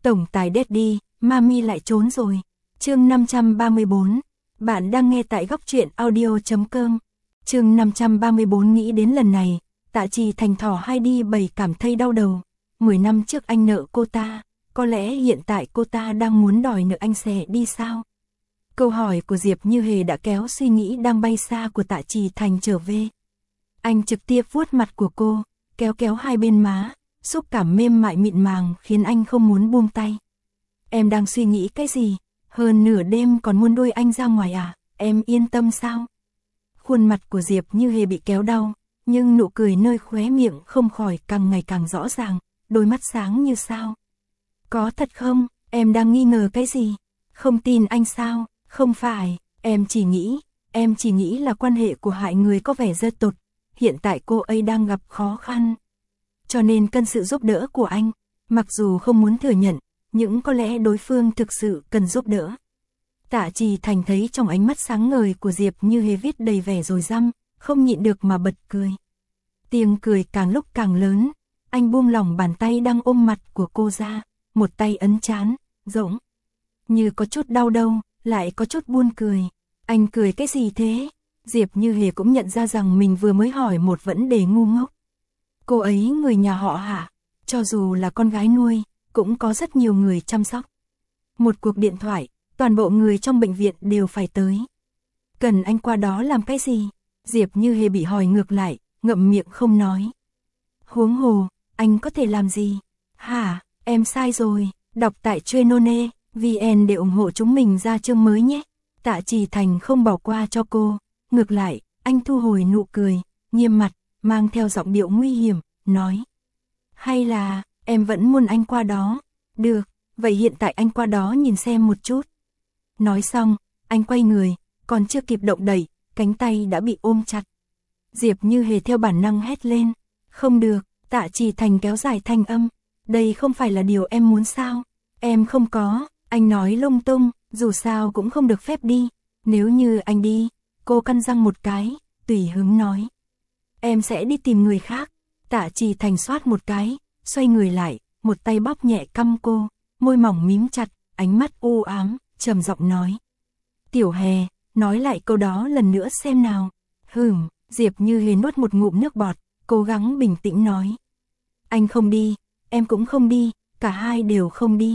Tổng tài Daddy, Mami lại trốn rồi. Chương 534. Bạn đang nghe tại góc truyện audio.com. Chương 534 nghĩ đến lần này, Tạ Trì Thành thỏ hay đi bầy cảm thấy đau đầu. 10 năm trước anh nợ cô ta, có lẽ hiện tại cô ta đang muốn đòi nợ anh sẽ đi sao? Câu hỏi của Diệp Như Hề đã kéo suy nghĩ đang bay xa của Tạ Trì Thành trở về. Anh trực tiếp vuốt mặt của cô, kéo kéo hai bên má, xúc cảm mềm mại mịn màng khiến anh không muốn buông tay. Em đang suy nghĩ cái gì? Hơn nửa đêm còn muốn đuổi anh ra ngoài à? Em yên tâm sao? Khuôn mặt của Diệp Như Hề bị kéo đau, nhưng nụ cười nơi khóe miệng không khỏi càng ngày càng rõ ràng, đôi mắt sáng như sao. Có thật không? Em đang nghi ngờ cái gì? Không tin anh sao? Không phải, em chỉ nghĩ là quan hệ của hai người có vẻ rất tốt. Hiện tại cô ấy đang gặp khó khăn, cho nên cần sự giúp đỡ của anh. Mặc dù không muốn thừa nhận, nhưng có lẽ đối phương thực sự cần giúp đỡ. Tạ Trì Thành thấy trong ánh mắt sáng ngời của Diệp Như Hề viết đầy vẻ rồi răm, không nhịn được mà bật cười. Tiếng cười càng lúc càng lớn, anh buông lỏng bàn tay đang ôm mặt của cô ra, một tay ấn trán, rỗng. Như có chút đau đâu, lại có chút buồn cười. Anh cười cái gì thế? Diệp Như Hề cũng nhận ra rằng mình vừa mới hỏi một vấn đề ngu ngốc. Cô ấy người nhà họ hả? Cho dù là con gái nuôi, cũng có rất nhiều người chăm sóc. Một cuộc điện thoại, toàn bộ người trong bệnh viện đều phải tới. Cần anh qua đó làm cái gì? Diệp Như Hề bị hỏi ngược lại, ngậm miệng không nói. Huống hồ, anh có thể làm gì? Hả, em sai rồi, đọc tại Chuyên.vn để ủng hộ chúng mình ra chương mới nhé. Tạ Trì Thành không bỏ qua cho cô, ngược lại, anh thu hồi nụ cười, nghiêm mặt, mang theo giọng điệu nguy hiểm, nói. Hay là, em vẫn muốn anh qua đó? Được, vậy hiện tại anh qua đó nhìn xem một chút. Nói xong, anh quay người, còn chưa kịp động đẩy, cánh tay đã bị ôm chặt. Diệp Như Hề theo bản năng hét lên. Không được, Tạ Trì Thành kéo dài thanh âm. Đây không phải là điều em muốn sao? Em không có, anh nói lung tung, dù sao cũng không được phép đi. Nếu như anh đi, cô cắn răng một cái, tùy hứng nói. Em sẽ đi tìm người khác. Tạ Trì Thành xoát một cái, xoay người lại, một tay bóp nhẹ cằm cô, môi mỏng mím chặt, ánh mắt u ám, trầm giọng nói. Tiểu Hề, nói lại câu đó lần nữa xem nào. Diệp Như Hề nuốt một ngụm nước bọt, cố gắng bình tĩnh nói. Anh không đi, em cũng không đi, cả hai đều không đi.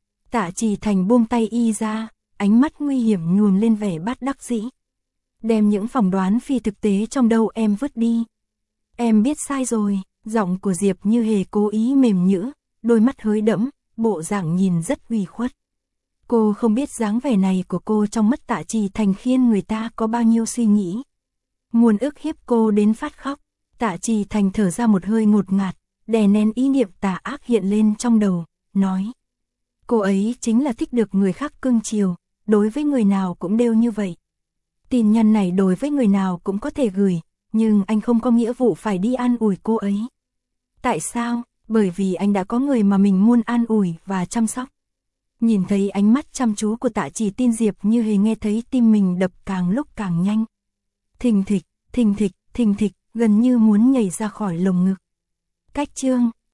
Tạ Trì Thành buông tay y ra, ánh mắt nguy hiểm nhuộm lên vẻ bất đắc dĩ. Đem những phỏng đoán phi thực tế trong đầu em vứt đi. Em biết sai rồi, giọng của Diệp Như Hề cố ý mềm nhũ, đôi mắt hơi đẫm, bộ dạng nhìn rất ủy khuất. Cô không biết dáng vẻ này của cô trong mắt Tạ Trì Thành khiến người ta có bao nhiêu suy nghĩ. Muốn ức hiếp cô đến phát khóc. Tạ Trì Thành thở ra một hơi ngột ngạt, đè nén ý niệm tà ác hiện lên trong đầu, nói. Cô ấy chính là thích được người khác cưng chiều, đối với người nào cũng đều như vậy. Tin nhắn này đối với người nào cũng có thể gửi, nhưng anh không có nghĩa vụ phải đi an ủi cô ấy. Tại sao? Bởi vì anh đã có người mà mình muốn an ủi và chăm sóc. Nhìn thấy ánh mắt chăm chú của Tạ Trì Tin, Diệp Như Hề nghe thấy tim mình đập càng lúc càng nhanh. Thình thịch, thình thịch, thình thịch, gần như muốn nhảy ra khỏi lồng ngực. Cách chương